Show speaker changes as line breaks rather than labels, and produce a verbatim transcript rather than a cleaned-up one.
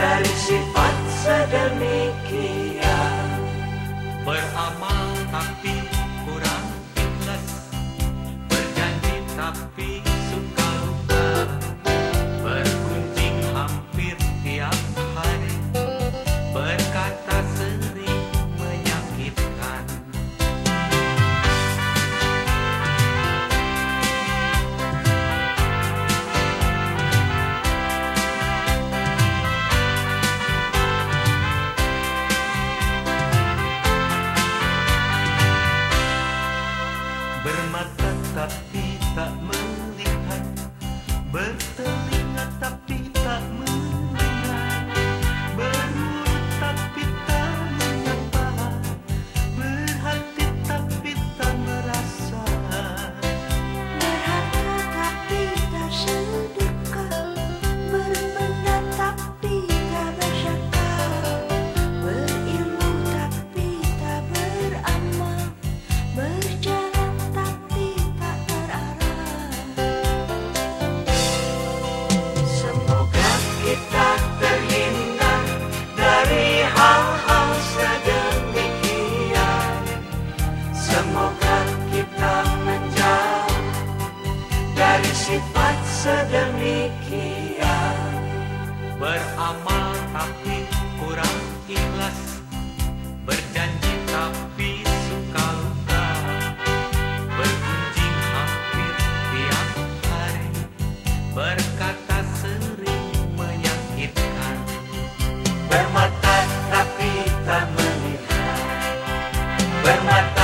dari sifat sedemikian.
Beramal tapi kurang ikhlas, berjanji tapi suka lupa, bergunjing hampir tiap hari, berkata sering menyakitkan. Bermata tapi tak melihat, bertelinga tapi tak mendengar, bermulut tapi tak menyapa, berhati tapi tak merasa,
Berharta tapi tak sedekah, berbenda tapi tak berzakat, berilmu tapi tak beramal, berjalan tapi tak terarah.
Semoga kita terhindar dari hal-hal sedemikian. Semoga kita menjauh dari sifat sedemikian.
beramal tapi kurang ikhlas, berjanji tapi suka lupa, bergunjing hampir tiap hari, berkata sering menyakitkan.
Bermata tapi tak melihat, bermata